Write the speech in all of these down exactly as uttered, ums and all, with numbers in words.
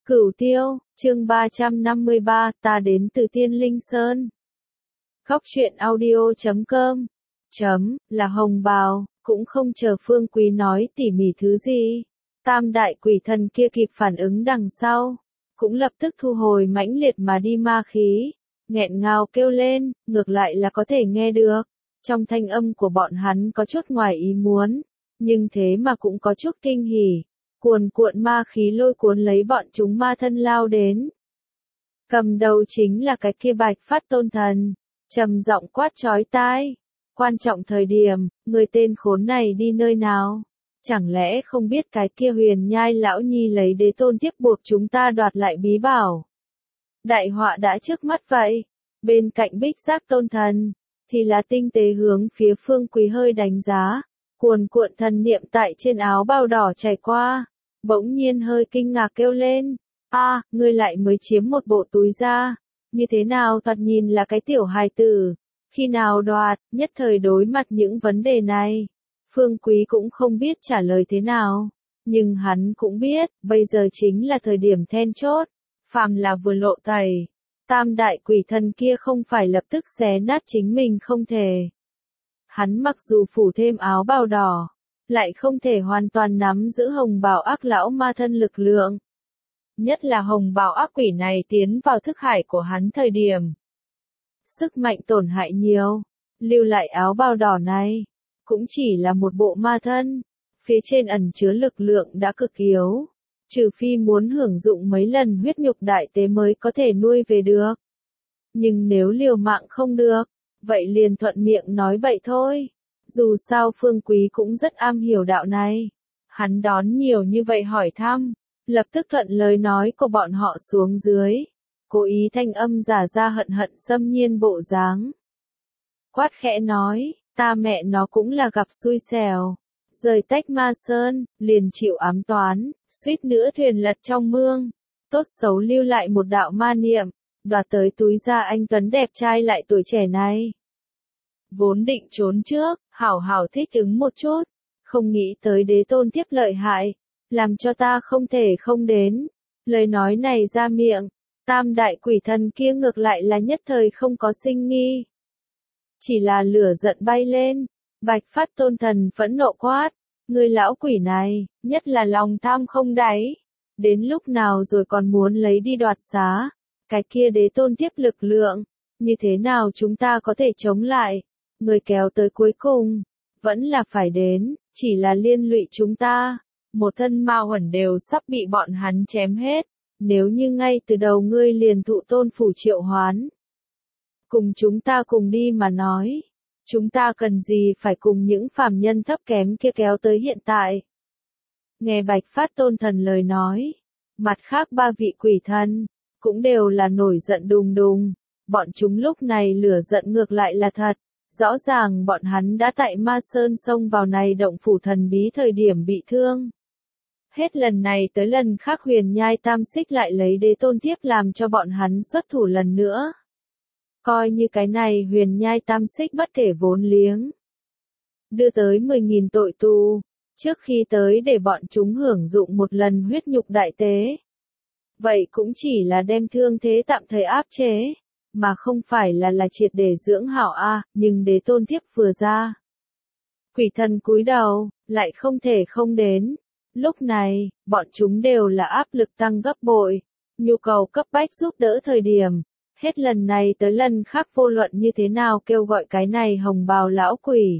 Cửu Tiêu, chương ba trăm năm mươi ba, ta đến từ Tiên Linh Sơn. Khóc chuyện audio chấm com. Chấm, là hồng bào, cũng không chờ Phương Quý nói tỉ mỉ thứ gì. Tam đại quỷ thần kia kịp phản ứng đằng sau. Cũng lập tức thu hồi mãnh liệt mà đi ma khí. Nghẹn ngào kêu lên, ngược lại là có thể nghe được. Trong thanh âm của bọn hắn có chút ngoài ý muốn. Nhưng thế mà cũng có chút kinh hỉ. Cuồn cuộn ma khí lôi cuốn lấy bọn chúng ma thân lao đến. Cầm đầu chính là cái kia Bạch Phát Tôn Thần, trầm giọng quát chói tai. Quan trọng thời điểm, người tên khốn này đi nơi nào? Chẳng lẽ không biết cái kia Huyền Nhai lão nhi lấy đế tôn tiếp buộc chúng ta đoạt lại bí bảo? Đại họa đã trước mắt vậy. Bên cạnh Bích Giác Tôn Thần, thì là tinh tế hướng phía Phương Quý hơi đánh giá. Cuồn cuộn thần niệm tại trên áo bào đỏ chảy qua, bỗng nhiên hơi kinh ngạc kêu lên, a, à, ngươi lại mới chiếm một bộ túi da, như thế nào thoạt nhìn là cái tiểu hài tử, khi nào đoạt, nhất thời đối mặt những vấn đề này. Phương Quý cũng không biết trả lời thế nào, nhưng hắn cũng biết, bây giờ chính là thời điểm then chốt, phàm là vừa lộ tẩy, tam đại quỷ thần kia không phải lập tức xé nát chính mình không thể. Hắn mặc dù phủ thêm áo bào đỏ, lại không thể hoàn toàn nắm giữ hồng bào ác lão ma thân lực lượng. Nhất là hồng bào ác quỷ này tiến vào thức hải của hắn thời điểm. Sức mạnh tổn hại nhiều, lưu lại áo bào đỏ này, cũng chỉ là một bộ ma thân, phía trên ẩn chứa lực lượng đã cực yếu, trừ phi muốn hưởng dụng mấy lần huyết nhục đại tế mới có thể nuôi về được. Nhưng nếu liều mạng không được, vậy liền thuận miệng nói bậy thôi. Dù sao Phương Quý cũng rất am hiểu đạo này. Hắn đón nhiều như vậy hỏi thăm, lập tức thuận lời nói của bọn họ xuống dưới. Cố ý thanh âm giả ra hận hận xâm nhiên bộ dáng. Quát khẽ nói, ta mẹ nó cũng là gặp xui xẻo. Rời tách ma sơn, liền chịu ám toán, suýt nữa thuyền lật trong mương. Tốt xấu lưu lại một đạo ma niệm, đoạt tới túi da anh tuấn đẹp trai lại tuổi trẻ này. Vốn định trốn trước, hảo hảo thích ứng một chút, không nghĩ tới đế tôn tiếp lợi hại, làm cho ta không thể không đến. Lời nói này ra miệng, tam đại quỷ thần kia ngược lại là nhất thời không có sinh nghi. Chỉ là lửa giận bay lên, Bạch Phát Tôn Thần phẫn nộ quát, người lão quỷ này, nhất là lòng tham không đáy. Đến lúc nào rồi còn muốn lấy đi đoạt xá, cái kia đế tôn tiếp lực lượng, như thế nào chúng ta có thể chống lại? Người kéo tới cuối cùng, vẫn là phải đến, chỉ là liên lụy chúng ta. Một thân ma huẩn đều sắp bị bọn hắn chém hết, nếu như ngay từ đầu ngươi liền thụ tôn phủ triệu hoán. Cùng chúng ta cùng đi mà nói, chúng ta cần gì phải cùng những phàm nhân thấp kém kia kéo tới hiện tại. Nghe Bạch Phát Tôn Thần lời nói, mặt khác ba vị quỷ thần, cũng đều là nổi giận đùng đùng, bọn chúng lúc này lửa giận ngược lại là thật. Rõ ràng bọn hắn đã tại Ma Sơn xông vào này động phủ thần bí thời điểm bị thương. Hết lần này tới lần khác Huyền Nhai Tam Xích lại lấy đế tôn tiếp làm cho bọn hắn xuất thủ lần nữa. Coi như cái này Huyền Nhai Tam Xích bất kể vốn liếng. Đưa tới mười nghìn tội tù, trước khi tới để bọn chúng hưởng dụng một lần huyết nhục đại tế. Vậy cũng chỉ là đem thương thế tạm thời áp chế. Mà không phải là là triệt để dưỡng hảo a, à, nhưng đế tôn tiếp vừa ra. Quỷ thần cúi đầu, lại không thể không đến. Lúc này, bọn chúng đều là áp lực tăng gấp bội, nhu cầu cấp bách giúp đỡ thời điểm. Hết lần này tới lần khác vô luận như thế nào kêu gọi cái này hồng bào lão quỷ.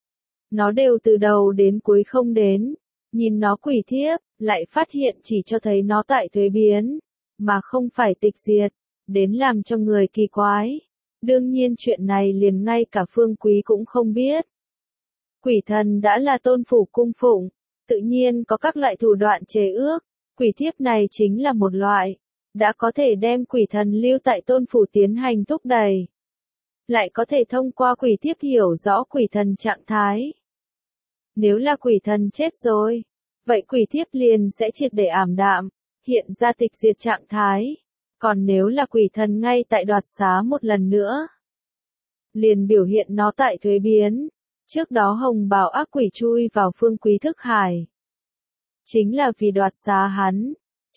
Nó đều từ đầu đến cuối không đến, nhìn nó quỷ thiếp, lại phát hiện chỉ cho thấy nó tại thuế biến, mà không phải tịch diệt. Đến làm cho người kỳ quái. Đương nhiên chuyện này liền ngay cả Phương Quý cũng không biết. Quỷ thần đã là tôn phủ cung phụng, tự nhiên có các loại thủ đoạn chế ước, quỷ thiếp này chính là một loại, đã có thể đem quỷ thần lưu tại tôn phủ tiến hành thúc đẩy. Lại có thể thông qua quỷ thiếp hiểu rõ quỷ thần trạng thái. Nếu là quỷ thần chết rồi, vậy quỷ thiếp liền sẽ triệt để ảm đạm, hiện ra tịch diệt trạng thái. Còn nếu là quỷ thần ngay tại đoạt xá một lần nữa, liền biểu hiện nó tại thuế biến. Trước đó hồng bào ác quỷ chui vào Phương Quý thức hải, chính là vì đoạt xá hắn.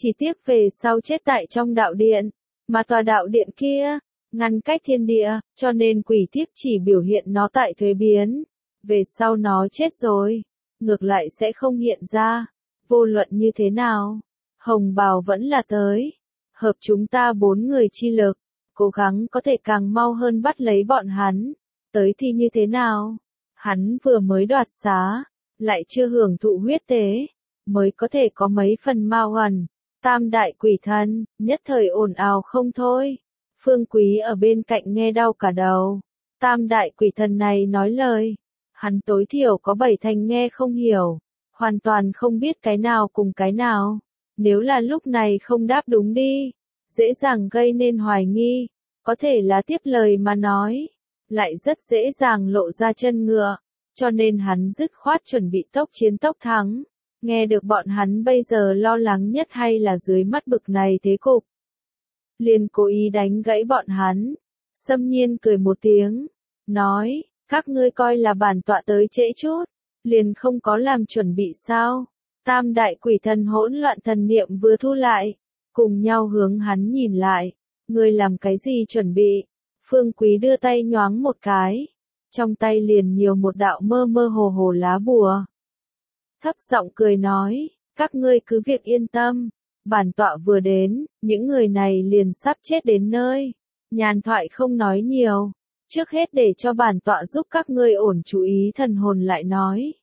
Chỉ tiếc về sau chết tại trong đạo điện, mà tòa đạo điện kia, ngăn cách thiên địa, cho nên quỷ thiếp chỉ biểu hiện nó tại thuế biến. Về sau nó chết rồi, ngược lại sẽ không hiện ra. Vô luận như thế nào, hồng bào vẫn là tới. Hợp chúng ta bốn người chi lực, cố gắng có thể càng mau hơn bắt lấy bọn hắn. Tới thì như thế nào? Hắn vừa mới đoạt xá, lại chưa hưởng thụ huyết tế, mới có thể có mấy phần mau ẩn. Tam đại quỷ thần, nhất thời ồn ào không thôi. Phương Quý ở bên cạnh nghe đau cả đầu. Tam đại quỷ thần này nói lời, hắn tối thiểu có bảy thành nghe không hiểu, hoàn toàn không biết cái nào cùng cái nào. Nếu là lúc này không đáp đúng đi, dễ dàng gây nên hoài nghi, có thể là tiếp lời mà nói, lại rất dễ dàng lộ ra chân ngựa, cho nên hắn dứt khoát chuẩn bị tốc chiến tốc thắng. Nghe được bọn hắn bây giờ lo lắng nhất hay là dưới mắt bực này thế cục. Liền cố ý đánh gãy bọn hắn. Xâm Nhiên cười một tiếng, nói, các ngươi coi là bản tọa tới trễ chút, liền không có làm chuẩn bị sao. Tam đại quỷ thần hỗn loạn thần niệm vừa thu lại, cùng nhau hướng hắn nhìn lại, ngươi làm cái gì chuẩn bị? Phương Quý đưa tay nhoáng một cái, trong tay liền nhiều một đạo mơ mơ hồ hồ lá bùa. Thấp giọng cười nói, các ngươi cứ việc yên tâm, bản tọa vừa đến, những người này liền sắp chết đến nơi. Nhàn thoại không nói nhiều, trước hết để cho bản tọa giúp các ngươi ổn chú ý thần hồn lại nói.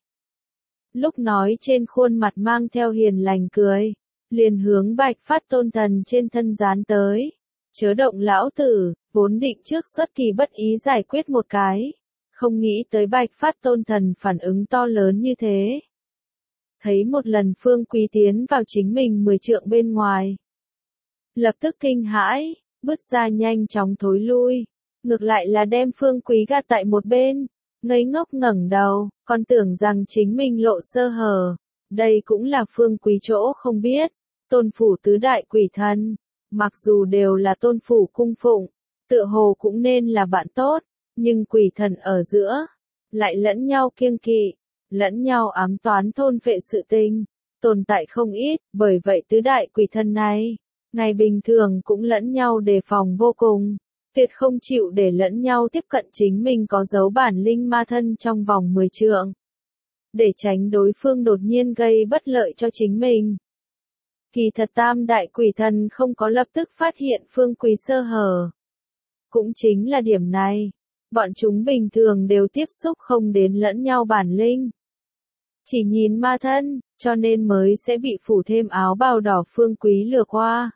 Lúc nói trên khuôn mặt mang theo hiền lành cười, liền hướng Bạch Phát Tôn Thần trên thân dán tới. Chớ động lão tử, vốn định trước xuất kỳ bất ý giải quyết một cái, không nghĩ tới Bạch Phát Tôn Thần phản ứng to lớn như thế. Thấy một lần Phương Quý tiến vào chính mình mười trượng bên ngoài, lập tức kinh hãi, bước ra nhanh chóng thối lui, ngược lại là đem Phương Quý gạt tại một bên, ngây ngốc ngẩng đầu, còn tưởng rằng chính mình lộ sơ hở. Đây cũng là Phương Quý chỗ không biết, tôn phủ tứ đại quỷ thần, mặc dù đều là tôn phủ cung phụng, tựa hồ cũng nên là bạn tốt, nhưng quỷ thần ở giữa, lại lẫn nhau kiêng kỵ, lẫn nhau ám toán thôn phệ sự tình, tồn tại không ít, bởi vậy tứ đại quỷ thần này, ngày bình thường cũng lẫn nhau đề phòng vô cùng, tuyệt không chịu để lẫn nhau tiếp cận chính mình có dấu bản linh ma thân trong vòng mười trượng, để tránh đối phương đột nhiên gây bất lợi cho chính mình. Kỳ thật tam đại quỷ thần không có lập tức phát hiện Phương Quý sơ hở. Cũng chính là điểm này, bọn chúng bình thường đều tiếp xúc không đến lẫn nhau bản linh. Chỉ nhìn ma thân, cho nên mới sẽ bị phủ thêm áo bào đỏ Phương Quý lừa qua.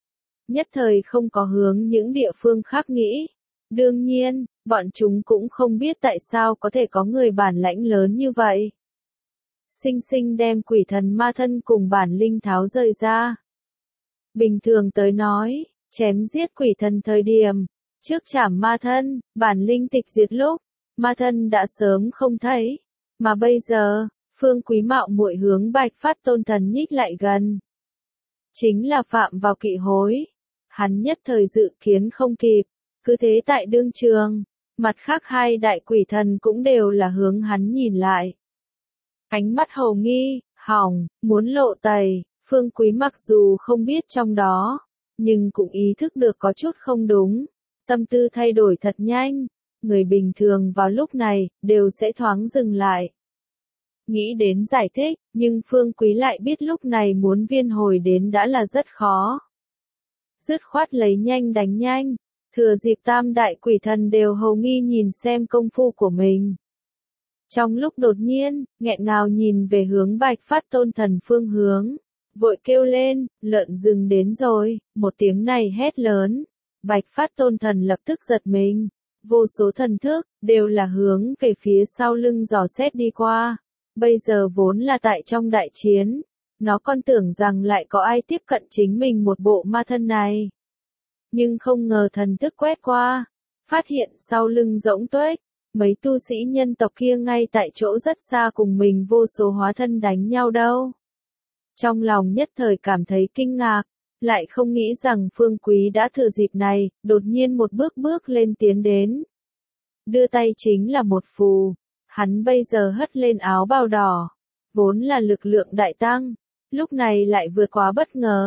Nhất thời không có hướng những địa phương khác nghĩ. Đương nhiên, bọn chúng cũng không biết tại sao có thể có người bản lãnh lớn như vậy. Sinh sinh đem quỷ thần ma thân cùng bản linh tháo rời ra. Bình thường tới nói, chém giết quỷ thần thời điểm, trước chảm ma thân, bản linh tịch diệt lúc, ma thân đã sớm không thấy. Mà bây giờ, Phương Quý mạo muội hướng Bạch Phát Tôn Thần nhích lại gần. Chính là phạm vào kỵ hối. Hắn nhất thời dự kiến không kịp, cứ thế tại đương trường, mặt khác hai đại quỷ thần cũng đều là hướng hắn nhìn lại. Ánh mắt hồ nghi, hỏng, muốn lộ tẩy, Phương Quý mặc dù không biết trong đó, nhưng cũng ý thức được có chút không đúng, tâm tư thay đổi thật nhanh, người bình thường vào lúc này, đều sẽ thoáng dừng lại. Nghĩ đến giải thích, nhưng Phương Quý lại biết lúc này muốn viên hồi đến đã là rất khó. Dứt khoát lấy nhanh đánh nhanh, thừa dịp tam đại quỷ thần đều hầu nghi nhìn xem công phu của mình. Trong lúc đột nhiên, nghẹn ngào nhìn về hướng Bạch Phát Tôn Thần phương hướng, vội kêu lên, lợn rừng đến rồi, một tiếng này hét lớn. Bạch Phát Tôn Thần lập tức giật mình, vô số thần thức, đều là hướng về phía sau lưng dò xét đi qua. Bây giờ vốn là tại trong đại chiến, nó còn tưởng rằng lại có ai tiếp cận chính mình một bộ ma thân này. Nhưng không ngờ thần thức quét qua, phát hiện sau lưng rỗng tuếch, mấy tu sĩ nhân tộc kia ngay tại chỗ rất xa cùng mình vô số hóa thân đánh nhau đâu. Trong lòng nhất thời cảm thấy kinh ngạc, lại không nghĩ rằng Phương Quý đã thừa dịp này, đột nhiên một bước bước lên tiến đến. Đưa tay chính là một phù, hắn bây giờ hất lên áo bào đỏ, vốn là lực lượng đại tăng, lúc này lại vượt quá bất ngờ,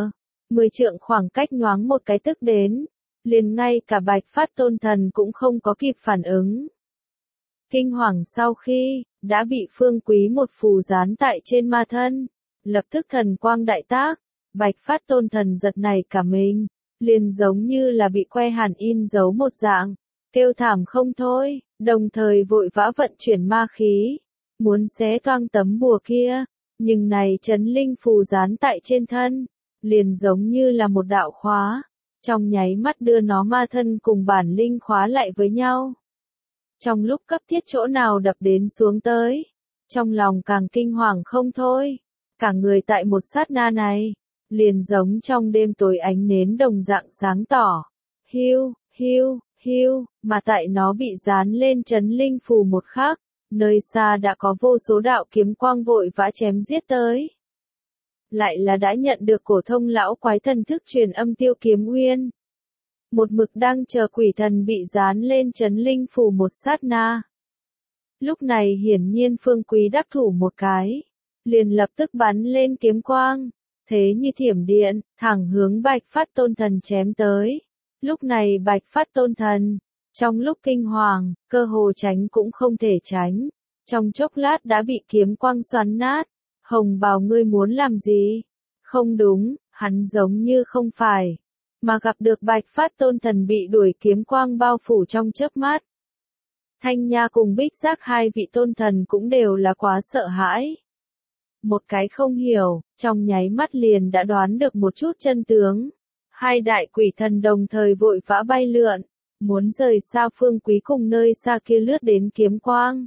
Mười trượng khoảng cách nhoáng một cái tức đến, liền ngay cả Bạch Phát Tôn Thần cũng không có kịp phản ứng. Kinh hoàng sau khi, đã bị Phương Quý một phù dán tại trên ma thân, lập tức thần quang đại tác, Bạch Phát Tôn Thần giật nảy cả mình, liền giống như là bị que hàn in dấu một dạng, kêu thảm không thôi, đồng thời vội vã vận chuyển ma khí, muốn xé toang tấm bùa kia, nhưng này chấn linh phù dán tại trên thân, liền giống như là một đạo khóa, trong nháy mắt đưa nó ma thân cùng bản linh khóa lại với nhau. Trong lúc cấp thiết chỗ nào đập đến xuống tới, trong lòng càng kinh hoàng không thôi, cả người tại một sát na này, liền giống trong đêm tối ánh nến đồng dạng sáng tỏ, hiu, hiu, hiu, mà tại nó bị dán lên chấn linh phù một khắc, nơi xa đã có vô số đạo kiếm quang vội vã chém giết tới. Lại là đã nhận được cổ thông lão quái thần thức truyền âm Tiêu Kiếm Uyên. Một mực đang chờ quỷ thần bị dán lên chấn linh phù một sát na. Lúc này hiển nhiên Phương Quý đắc thủ một cái, liền lập tức bắn lên kiếm quang, thế như thiểm điện, thẳng hướng Bạch Phát Tôn Thần chém tới. Lúc này Bạch Phát Tôn Thần, trong lúc kinh hoàng, cơ hồ tránh cũng không thể tránh, trong chốc lát đã bị kiếm quang xoắn nát. Hồng Bào ngươi muốn làm gì? Không đúng, hắn giống như không phải, mà gặp được Bạch Phát Tôn Thần bị đuổi kiếm quang bao phủ trong chớp mắt. Thanh Nha cùng Bích Giác hai vị tôn thần cũng đều là quá sợ hãi. Một cái không hiểu, trong nháy mắt liền đã đoán được một chút chân tướng. Hai đại quỷ thần đồng thời vội vã bay lượn, muốn rời xa Phương Quý cùng nơi xa kia lướt đến kiếm quang.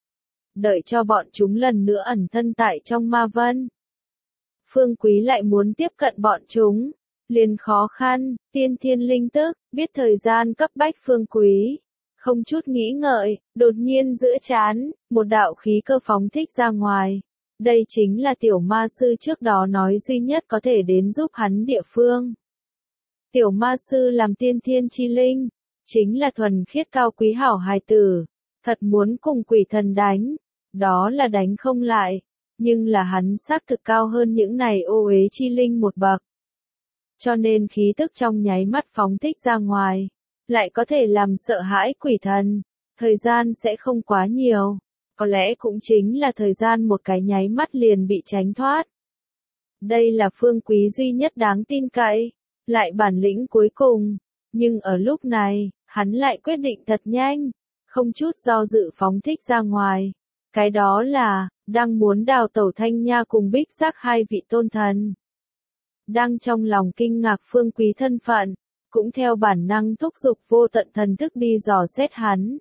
Đợi cho bọn chúng lần nữa ẩn thân tại trong ma vân. Phương Quý lại muốn tiếp cận bọn chúng, liền khó khăn, tiên thiên linh tức, biết thời gian cấp bách Phương Quý. Không chút nghĩ ngợi, đột nhiên giữa trán, một đạo khí cơ phóng thích ra ngoài. Đây chính là tiểu ma sư trước đó nói duy nhất có thể đến giúp hắn địa phương. Tiểu ma sư làm tiên thiên chi linh, chính là thuần khiết cao quý hảo hài tử, thật muốn cùng quỷ thần đánh, đó là đánh không lại, nhưng là hắn xác thực cao hơn những này ô uế chi linh một bậc. Cho nên khí tức trong nháy mắt phóng thích ra ngoài, lại có thể làm sợ hãi quỷ thần, thời gian sẽ không quá nhiều, có lẽ cũng chính là thời gian một cái nháy mắt liền bị tránh thoát. Đây là Phương Quý duy nhất đáng tin cậy, lại bản lĩnh cuối cùng, nhưng ở lúc này, hắn lại quyết định thật nhanh, không chút do dự phóng thích ra ngoài. Cái đó là, đang muốn đào tẩu Thanh Nha cùng Bích Giác hai vị tôn thần. Đang trong lòng kinh ngạc Phương Quý thân phận, cũng theo bản năng thúc giục vô tận thần thức đi dò xét hắn.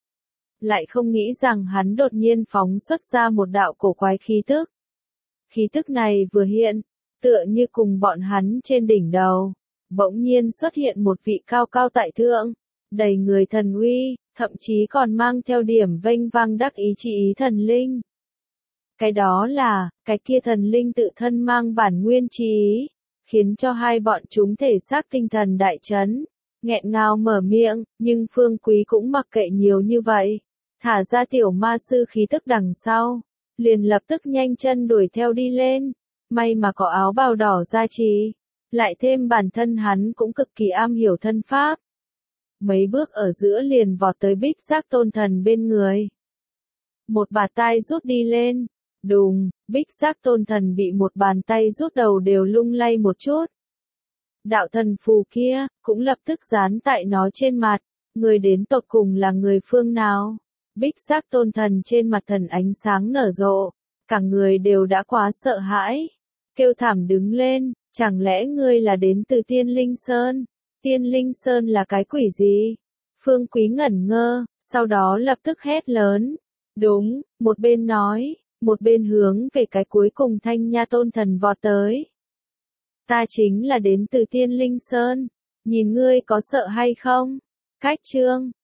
Lại không nghĩ rằng hắn đột nhiên phóng xuất ra một đạo cổ quái khí tức. Khí tức này vừa hiện, tựa như cùng bọn hắn trên đỉnh đầu, bỗng nhiên xuất hiện một vị cao cao tại thượng, đầy người thần uy, thậm chí còn mang theo điểm vênh vang đắc ý chí ý thần linh. Cái đó là, cái kia thần linh tự thân mang bản nguyên chí ý, khiến cho hai bọn chúng thể xác tinh thần đại chấn, nghẹn ngào mở miệng, nhưng Phương Quý cũng mặc kệ nhiều như vậy, thả ra tiểu ma sư khí tức đằng sau, liền lập tức nhanh chân đuổi theo đi lên, may mà có áo bào đỏ gia trì, lại thêm bản thân hắn cũng cực kỳ am hiểu thân pháp. Mấy bước ở giữa liền vọt tới Bích Giác Tôn Thần bên người. Một bạt tai rút đi lên, đùng, Bích Giác Tôn Thần bị một bàn tay rút đầu đều lung lay một chút. Đạo thần phù kia, cũng lập tức dán tại nó trên mặt, người đến tột cùng là người phương nào? Bích Giác Tôn Thần trên mặt thần ánh sáng nở rộ, cả người đều đã quá sợ hãi, kêu thảm đứng lên, chẳng lẽ ngươi là đến từ Tiên Linh Sơn? Tiên Linh Sơn là cái quỷ gì? Phương Quý ngẩn ngơ, sau đó lập tức hét lớn. Đúng, một bên nói, một bên hướng về cái cuối cùng Thanh Nha Tôn Thần vọt tới. Ta chính là đến từ Tiên Linh Sơn, nhìn ngươi có sợ hay không? Cách chương